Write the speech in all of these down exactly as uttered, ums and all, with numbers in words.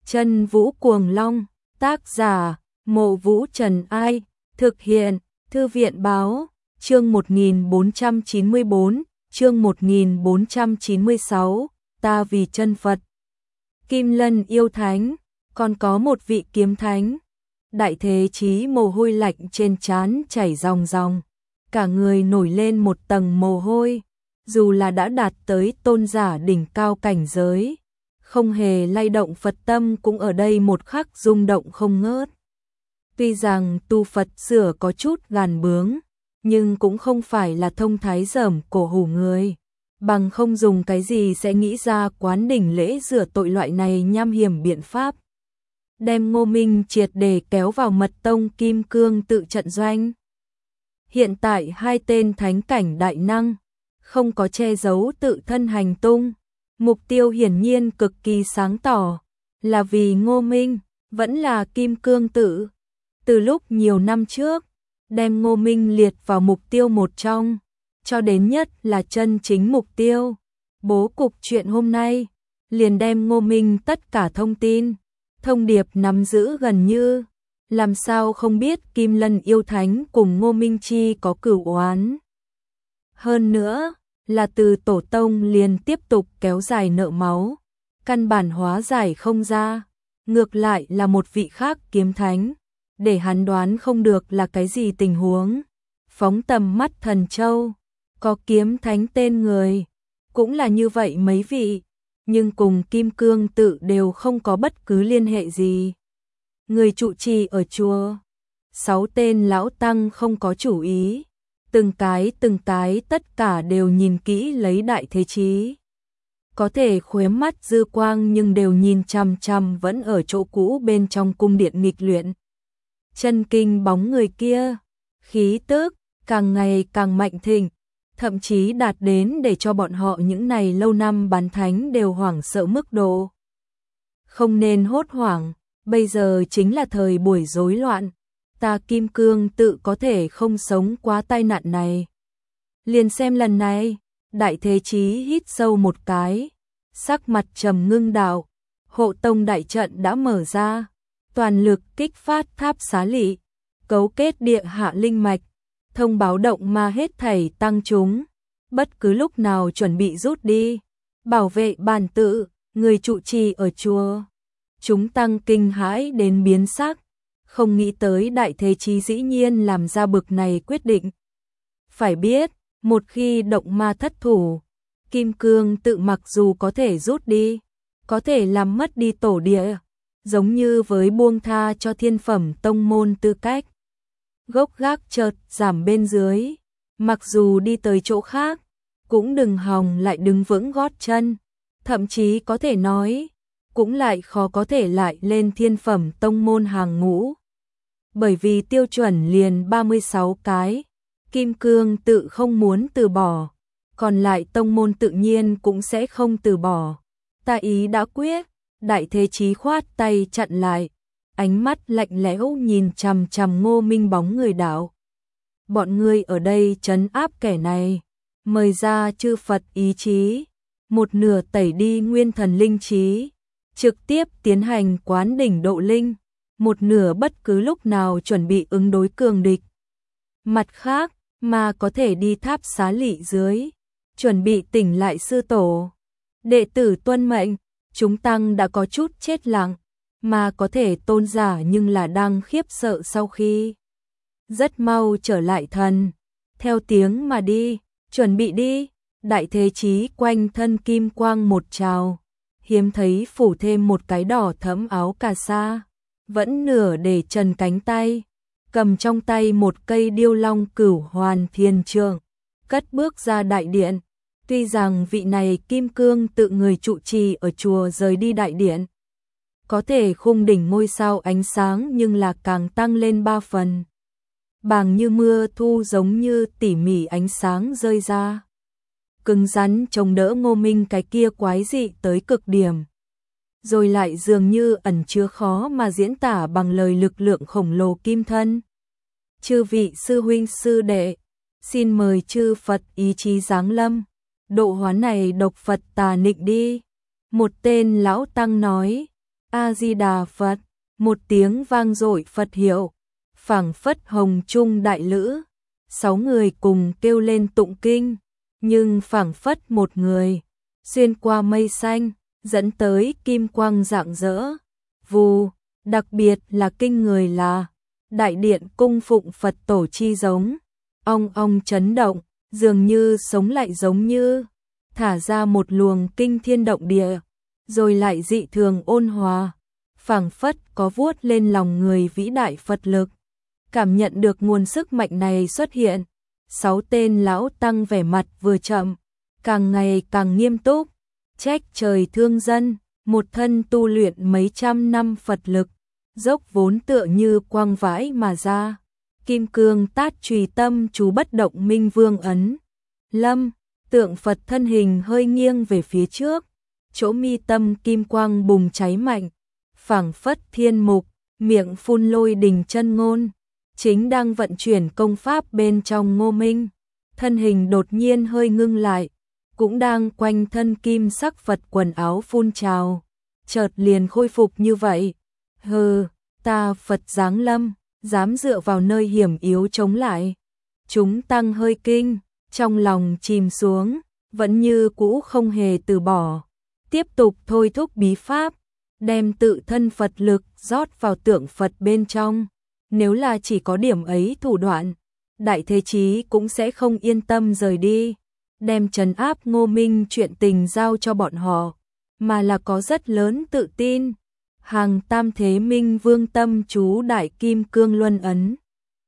Chân Vũ Cuồng Long, tác giả, Mộ Vũ Trần Ai, thực hiện, Thư viện Báo, chương một nghìn bốn trăm chín mươi bốn, chương một nghìn bốn trăm chín mươi sáu, ta vì chân Phật. Kim Lân yêu thánh, còn có một vị kiếm thánh. Đại Thế Chí mồ hôi lạnh trên trán chảy ròng ròng, cả người nổi lên một tầng mồ hôi, dù là đã đạt tới tôn giả đỉnh cao cảnh giới, không hề lay động Phật tâm cũng ở đây một khắc rung động không ngớt. Tuy rằng tu Phật sửa có chút gàn bướng, nhưng cũng không phải là thông thái dởm cổ hủ người, bằng không dùng cái gì sẽ nghĩ ra quán đỉnh lễ rửa tội loại này nham hiểm biện pháp. Đem Ngô Minh triệt để kéo vào mật tông Kim Cương tự trận doanh. Hiện tại hai tên thánh cảnh đại năng, không có che giấu tự thân hành tung, mục tiêu hiển nhiên cực kỳ sáng tỏ, là vì Ngô Minh, vẫn là Kim Cương tự. Từ lúc nhiều năm trước, đem Ngô Minh liệt vào mục tiêu một trong, cho đến nhất là chân chính mục tiêu. Bố cục chuyện hôm nay, liền đem Ngô Minh tất cả thông tin, thông điệp nắm giữ gần như, làm sao không biết Kim Lân yêu thánh cùng Ngô Minh Chi có cửu oán. Hơn nữa, là từ tổ tông liền tiếp tục kéo dài nợ máu, căn bản hóa giải không ra, ngược lại là một vị khác kiếm thánh, để hắn đoán không được là cái gì tình huống. Phóng tầm mắt Thần Châu, có kiếm thánh tên người, cũng là như vậy mấy vị, nhưng cùng Kim Cương tự đều không có bất cứ liên hệ gì. Người trụ trì ở chùa, sáu tên lão tăng không có chủ ý, từng cái từng cái tất cả đều nhìn kỹ lấy Đại Thế Chí. Có thể khóe mắt dư quang nhưng đều nhìn chằm chằm vẫn ở chỗ cũ bên trong cung điện nghịch luyện. Chân kinh bóng người kia, khí tức càng ngày càng mạnh thịnh, thậm chí đạt đến để cho bọn họ những này lâu năm bán thánh đều hoảng sợ mức độ. Không nên hốt hoảng, bây giờ chính là thời buổi rối loạn, ta Kim Cương tự có thể không sống quá tai nạn này. Liền xem lần này, Đại Thế Chí hít sâu một cái, sắc mặt trầm ngưng đạo, hộ tông đại trận đã mở ra, toàn lực kích phát tháp xá lị, cấu kết địa hạ linh mạch, thông báo động ma hết thảy tăng chúng, bất cứ lúc nào chuẩn bị rút đi, bảo vệ bản tự, người trụ trì ở chùa. Chúng tăng kinh hãi đến biến sắc, không nghĩ tới Đại Thế Chí dĩ nhiên làm ra bực này quyết định. Phải biết, một khi động ma thất thủ, Kim Cương tự mặc dù có thể rút đi, có thể làm mất đi tổ địa, giống như với buông tha cho thiên phẩm tông môn tư cách. Gốc gác chợt giảm bên dưới, mặc dù đi tới chỗ khác, cũng đừng hòng lại đứng vững gót chân, thậm chí có thể nói, cũng lại khó có thể lại lên thiên phẩm tông môn hàng ngũ. Bởi vì tiêu chuẩn liền ba mươi sáu cái, Kim Cương tự không muốn từ bỏ, còn lại tông môn tự nhiên cũng sẽ không từ bỏ. Ta ý đã quyết, Đại Thế Chí khoát tay chặn lại, ánh mắt lạnh lẽo nhìn chằm chằm Ngô Minh bóng người đạo. Bọn ngươi ở đây trấn áp kẻ này, mời ra chư Phật ý chí, một nửa tẩy đi nguyên thần linh trí, trực tiếp tiến hành quán đỉnh độ linh, một nửa bất cứ lúc nào chuẩn bị ứng đối cường địch. Mặt khác, mà có thể đi tháp xá lị dưới, chuẩn bị tỉnh lại sư tổ. Đệ tử tuân mệnh, chúng tăng đã có chút chết lặng, mà có thể tôn giả nhưng là đang khiếp sợ sau khi rất mau trở lại thần. Theo tiếng mà đi, chuẩn bị đi, Đại Thế Chí quanh thân kim quang một trào, hiếm thấy phủ thêm một cái đỏ thẫm áo cà sa, vẫn nửa để trần cánh tay, cầm trong tay một cây điêu long cửu hoàn thiên trượng, cất bước ra đại điện. Tuy rằng vị này Kim Cương tự người trụ trì ở chùa rời đi đại điện, có thể khung đỉnh ngôi sao ánh sáng nhưng là càng tăng lên ba phần. Bàng như mưa thu giống như tỉ mỉ ánh sáng rơi ra, cứng rắn chống đỡ Ngô Minh cái kia quái dị tới cực điểm, rồi lại dường như ẩn chứa khó mà diễn tả bằng lời lực lượng khổng lồ kim thân. Chư vị sư huynh sư đệ, xin mời chư Phật ý chí giáng lâm, độ hóa này độc Phật tà nịnh đi. Một tên lão tăng nói, A-di-đà Phật, một tiếng vang dội Phật hiệu, phảng phất hồng trung đại lữ, sáu người cùng kêu lên tụng kinh, nhưng phảng phất một người, xuyên qua mây xanh, dẫn tới kim quang rạng rỡ. Vù, đặc biệt là kinh người là, đại điện cung phụng Phật tổ chi giống, ong ong chấn động, dường như sống lại giống như, thả ra một luồng kinh thiên động địa, rồi lại dị thường ôn hòa, phảng phất có vuốt lên lòng người vĩ đại Phật lực. Cảm nhận được nguồn sức mạnh này xuất hiện, sáu tên lão tăng vẻ mặt vừa chậm, càng ngày càng nghiêm túc, trách trời thương dân, một thân tu luyện mấy trăm năm Phật lực, dốc vốn tựa như quang vãi mà ra. Kim cương tát chùy tâm chú bất động minh vương ấn. Lâm, tượng Phật thân hình hơi nghiêng về phía trước, chỗ mi tâm kim quang bùng cháy mạnh, phảng phất thiên mục, miệng phun lôi đình chân ngôn, chính đang vận chuyển công pháp bên trong Ngô Minh, thân hình đột nhiên hơi ngưng lại, cũng đang quanh thân kim sắc Phật quần áo phun trào, chợt liền khôi phục như vậy. Hừ, ta Phật giáng lâm, dám dựa vào nơi hiểm yếu chống lại. Chúng tăng hơi kinh, trong lòng chìm xuống, vẫn như cũ không hề từ bỏ, tiếp tục thôi thúc bí pháp, đem tự thân Phật lực rót vào tượng Phật bên trong. Nếu là chỉ có điểm ấy thủ đoạn, Đại Thế Chí cũng sẽ không yên tâm rời đi, đem trấn áp Ngô Minh chuyện tình giao cho bọn họ, mà là có rất lớn tự tin. Hàng tam thế minh vương tâm chú đại kim cương luân ấn.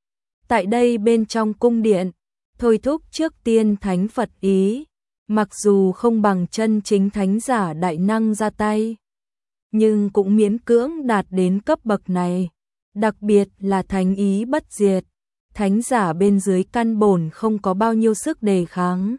Tại đây bên trong cung điện, thôi thúc trước tiên thánh Phật ý, mặc dù không bằng chân chính thánh giả đại năng ra tay, nhưng cũng miễn cưỡng đạt đến cấp bậc này, đặc biệt là thánh ý bất diệt, thánh giả bên dưới căn bổn không có bao nhiêu sức đề kháng.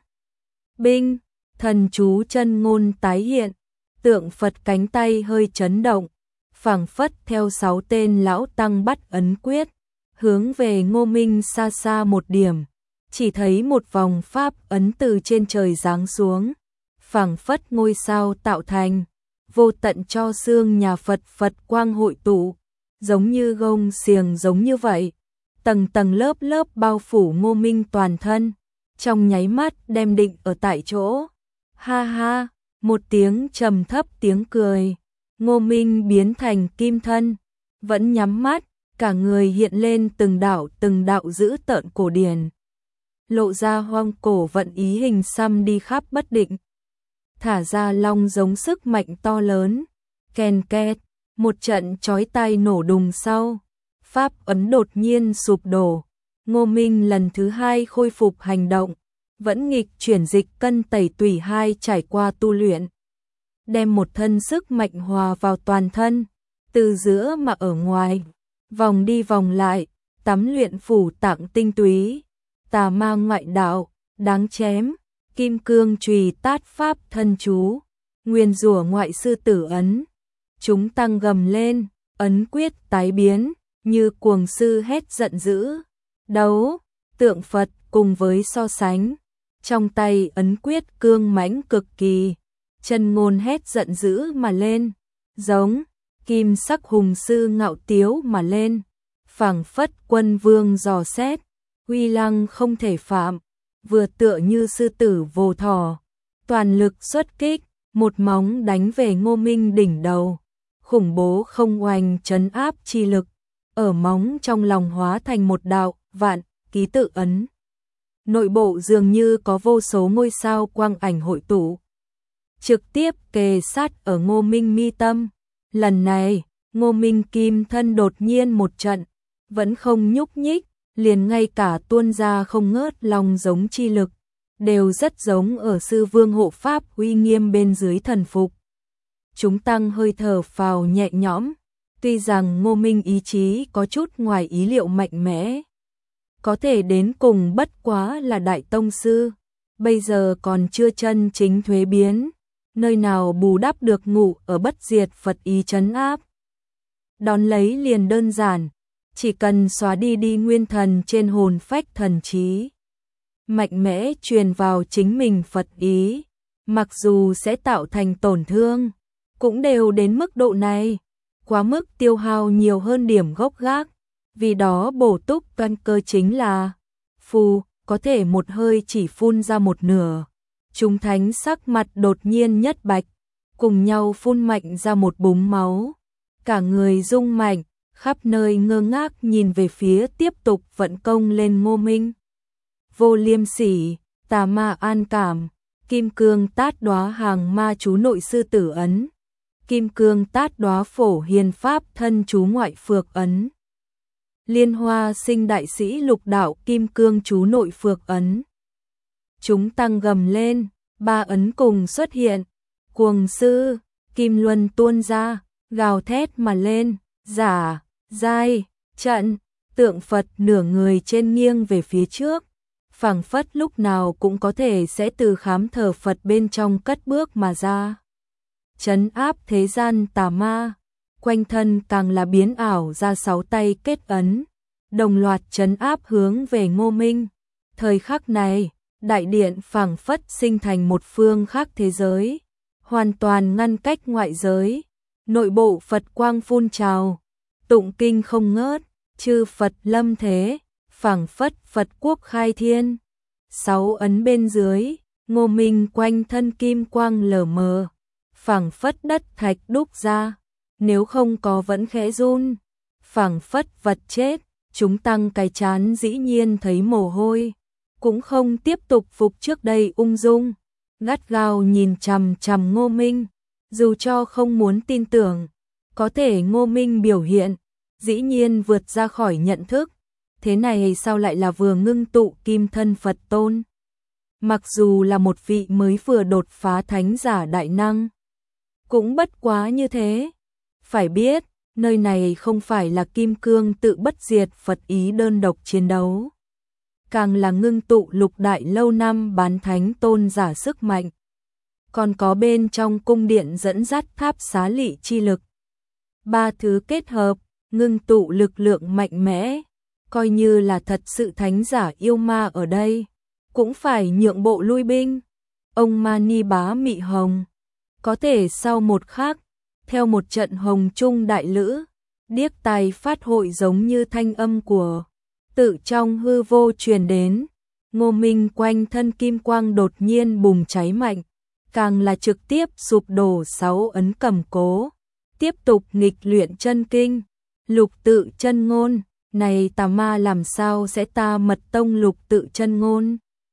Binh, thần chú chân ngôn tái hiện, tượng Phật cánh tay hơi chấn động, phảng phất theo sáu tên lão tăng bắt ấn quyết, hướng về Ngô Minh xa xa một điểm, chỉ thấy một vòng pháp ấn từ trên trời giáng xuống, phảng phất ngôi sao tạo thành, vô tận cho xương nhà Phật Phật quang hội tụ, giống như gông xiềng giống như vậy, tầng tầng lớp lớp bao phủ Ngô Minh toàn thân, trong nháy mắt đem định ở tại chỗ. Ha ha, một tiếng trầm thấp tiếng cười. Ngô Minh biến thành kim thân, vẫn nhắm mắt, cả người hiện lên từng đạo từng đạo dữ tợn cổ điển, lộ ra hoang cổ vận ý hình xăm đi khắp bất định, thả ra long giống sức mạnh to lớn, ken két, một trận chói tai nổ đùng sau, pháp ấn đột nhiên sụp đổ, Ngô Minh lần thứ hai khôi phục hành động, vẫn nghịch chuyển dịch cân tẩy tủy hai trải qua tu luyện, đem một thân sức mạnh hòa vào toàn thân, từ giữa mà ở ngoài, vòng đi vòng lại, tắm luyện phủ tạng tinh túy, tà ma ngoại đạo, đáng chém, kim cương chùy tát pháp thân chú, nguyên rủa ngoại sư tử ấn. Chúng tăng gầm lên, ấn quyết tái biến, như cuồng sư hét giận dữ. Đấu, tượng Phật cùng với so sánh, trong tay ấn quyết cương mãnh cực kỳ, chân ngôn hét giận dữ mà lên, giống kim sắc hùng sư ngạo tiếu mà lên, phảng phất quân vương dò xét, uy lăng không thể phạm, vừa tựa như sư tử vồ thỏ, toàn lực xuất kích, một móng đánh về Ngô Minh đỉnh đầu, khủng bố không oanh trấn áp chi lực, ở móng trong lòng hóa thành một đạo vạn ký tự ấn. Nội bộ dường như có vô số ngôi sao quang ảnh hội tụ, trực tiếp kề sát ở Ngô Minh mi tâm. Lần này, Ngô Minh kim thân đột nhiên một trận, vẫn không nhúc nhích, liền ngay cả tuôn ra không ngớt long giống chi lực, đều rất giống ở sư vương hộ pháp uy nghiêm bên dưới thần phục. Chúng tăng hơi thở phào nhẹ nhõm, tuy rằng Ngô Minh ý chí có chút ngoài ý liệu mạnh mẽ, có thể đến cùng bất quá là đại tông sư, bây giờ còn chưa chân chính thuế biến, nơi nào bù đắp được ngủ ở bất diệt Phật ý trấn áp. Đón lấy liền đơn giản, chỉ cần xóa đi đi nguyên thần trên hồn phách thần trí, mạnh mẽ truyền vào chính mình Phật ý, mặc dù sẽ tạo thành tổn thương, cũng đều đến mức độ này, quá mức tiêu hao nhiều hơn điểm gốc gác, vì đó bổ túc căn cơ chính là phù, có thể một hơi chỉ phun ra một nửa. Chúng thánh sắc mặt đột nhiên nhất bạch, cùng nhau phun mạnh ra một búng máu. Cả người rung mạnh, khắp nơi ngơ ngác nhìn về phía tiếp tục vận công lên Ngô Minh. Vô Liêm Sỉ, Tà Ma An Cảm, Kim Cương Tát Đóa Hàng Ma Chú Nội Sư Tử Ấn, Kim Cương Tát Đóa Phổ Hiền Pháp Thân Chú Ngoại Phược Ấn, Liên Hoa Sinh Đại Sĩ Lục Đạo Kim Cương Chú Nội Phược Ấn. Chúng tăng gầm lên, ba ấn cùng xuất hiện, cuồng sư, kim luân tuôn ra, gào thét mà lên, giả, giai, trận, tượng Phật nửa người trên nghiêng về phía trước, phảng phất lúc nào cũng có thể sẽ từ khám thờ Phật bên trong cất bước mà ra. Trấn áp thế gian tà ma, quanh thân càng là biến ảo ra sáu tay kết ấn, đồng loạt trấn áp hướng về Ngô Minh. Thời khắc này, đại điện phảng phất sinh thành một phương khác thế giới, hoàn toàn ngăn cách ngoại giới, nội bộ Phật quang phun trào, tụng kinh không ngớt, chư Phật lâm thế, phảng phất Phật quốc khai thiên. Sáu ấn bên dưới, Ngô Minh quanh thân kim quang lờ mờ, phảng phất đất thạch đúc ra, nếu không có vẫn khẽ run, phảng phất vật chết. Chúng tăng cái chán dĩ nhiên thấy mồ hôi, cũng không tiếp tục phục trước đây ung dung, gắt gao nhìn chằm chằm Ngô Minh, dù cho không muốn tin tưởng, có thể Ngô Minh biểu hiện, dĩ nhiên vượt ra khỏi nhận thức, thế này sao lại là vừa ngưng tụ kim thân Phật tôn? Mặc dù là một vị mới vừa đột phá thánh giả đại năng, cũng bất quá như thế. Phải biết, nơi này không phải là kim cương tự bất diệt Phật ý đơn độc chiến đấu, càng là ngưng tụ lục đại lâu năm bán thánh tôn giả sức mạnh, còn có bên trong cung điện dẫn dắt tháp xá lị chi lực. Ba thứ kết hợp, ngưng tụ lực lượng mạnh mẽ, coi như là thật sự thánh giả yêu ma ở đây, cũng phải nhượng bộ lui binh. Ông Mani Bá Mị Hồng, có thể sau một khắc, theo một trận hồng trung đại lữ, điếc tai phát hội giống như thanh âm của tự trong hư vô truyền đến. Ngô Minh quanh thân kim quang đột nhiên bùng cháy mạnh, càng là trực tiếp sụp đổ sáu ấn cầm cố, tiếp tục nghịch luyện chân kinh, lục tự chân ngôn. Này tà ma làm sao sẽ ta mật tông lục tự chân ngôn?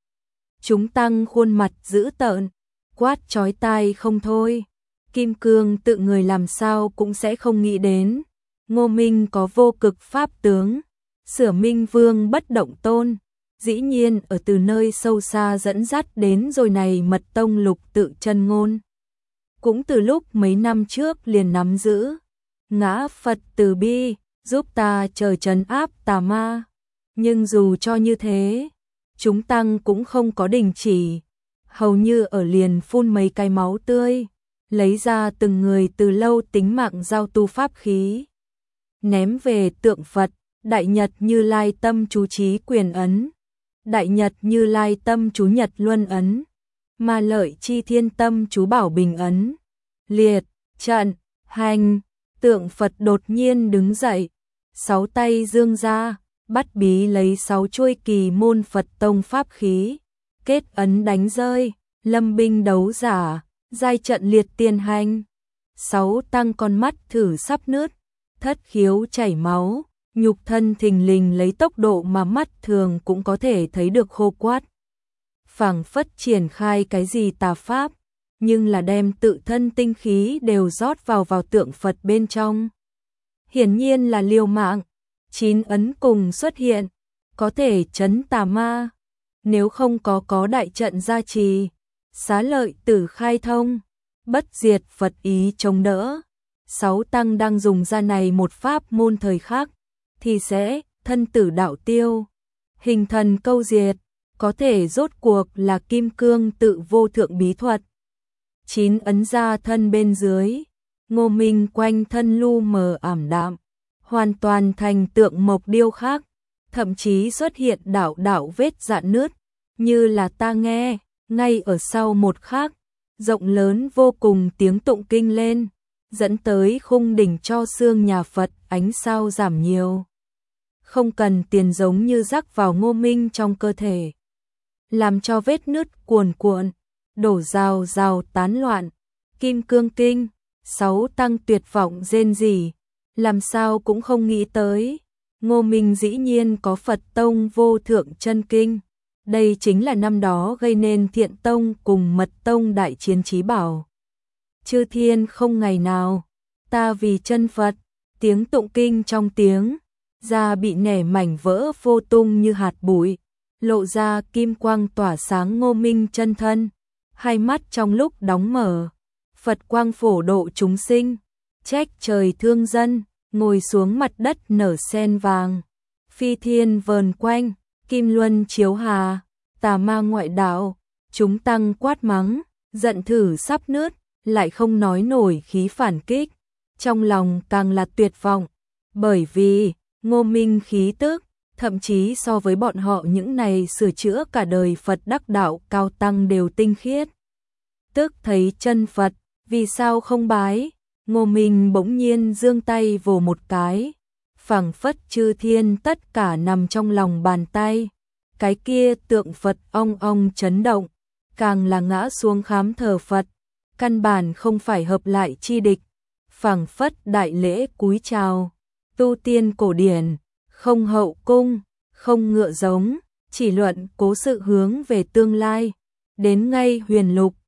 Chúng tăng khuôn mặt dữ tợn, quát chói tai không thôi. Kim cương tự người làm sao cũng sẽ không nghĩ đến, Ngô Minh có vô cực pháp tướng, Sửa Minh Vương bất động tôn, dĩ nhiên ở từ nơi sâu xa dẫn dắt đến rồi này mật tông lục tự chân ngôn. Cũng từ lúc mấy năm trước liền nắm giữ, ngã Phật từ bi, giúp ta trời trấn áp tà ma. Nhưng dù cho như thế, chúng tăng cũng không có đình chỉ, hầu như ở liền phun mấy cái máu tươi, lấy ra từng người từ lâu tính mạng giao tu pháp khí, ném về tượng Phật. Đại Nhật Như Lai Tâm Chú Trí Quyền Ấn, Đại Nhật Như Lai Tâm Chú Nhật Luân Ấn, Ma Lợi Chi Thiên Tâm Chú Bảo Bình Ấn. Liệt, trận, hành, tượng Phật đột nhiên đứng dậy, sáu tay dương ra, bắt bí lấy sáu chuôi kỳ môn Phật tông pháp khí, kết ấn đánh rơi, lâm binh đấu giả, giai trận liệt tiên hành. Sáu tăng con mắt thử sắp nứt, thất khiếu chảy máu, nhục thân thình lình lấy tốc độ mà mắt thường cũng có thể thấy được khô quát. Phảng phất triển khai cái gì tà pháp, nhưng là đem tự thân tinh khí đều rót vào vào tượng Phật bên trong. Hiển nhiên là liều mạng, chín ấn cùng xuất hiện, có thể trấn tà ma. Nếu không có có đại trận gia trì, xá lợi tử khai thông, bất diệt Phật ý chống đỡ, sáu tăng đang dùng ra này một pháp môn thời khắc, thì sẽ thân tử đạo tiêu, hình thần câu diệt, có thể rốt cuộc là kim cương tự vô thượng bí thuật. Chín ấn ra thân bên dưới, Ngô Minh quanh thân lu mờ ảm đạm, hoàn toàn thành tượng mộc điêu khác, thậm chí xuất hiện đạo đạo vết rạn nứt, như là ta nghe, ngay ở sau một khắc, rộng lớn vô cùng tiếng tụng kinh lên, dẫn tới khung đỉnh cho xương nhà Phật ánh sao giảm nhiều. Không cần tiền giống như rắc vào Ngô Minh trong cơ thể, làm cho vết nứt cuồn cuộn, đổ rào rào tán loạn. Kim Cương Kinh, sáu tăng tuyệt vọng rên rỉ, làm sao cũng không nghĩ tới, Ngô Minh dĩ nhiên có Phật tông vô thượng chân kinh. Đây chính là năm đó gây nên Thiện tông cùng Mật tông đại chiến chí bảo. Chư thiên không ngày nào, ta vì chân Phật, tiếng tụng kinh trong tiếng, da bị nẻ mảnh vỡ vô tung như hạt bụi, lộ ra kim quang tỏa sáng Ngô Minh chân thân, hai mắt trong lúc đóng mở, Phật quang phổ độ chúng sinh, trách trời thương dân, ngồi xuống mặt đất nở sen vàng, phi thiên vờn quanh, kim luân chiếu hà, tà ma ngoại đạo, chúng tăng quát mắng, giận thử sắp nứt, lại không nói nổi khí phản kích, trong lòng càng là tuyệt vọng, bởi vì Ngô Minh khí tức, thậm chí so với bọn họ những này sửa chữa cả đời Phật đắc đạo cao tăng đều tinh khiết. Tức thấy chân Phật, vì sao không bái? Ngô Minh bỗng nhiên giương tay vồ một cái, phảng phất chư thiên tất cả nằm trong lòng bàn tay. Cái kia tượng Phật ong ong chấn động, càng là ngã xuống khám thờ Phật, căn bản không phải hợp lại chi địch, phảng phất đại lễ cúi chào. Tu tiên cổ điển, không hậu cung, không ngựa giống, chỉ luận cố sự hướng về tương lai, đến ngay huyền lục,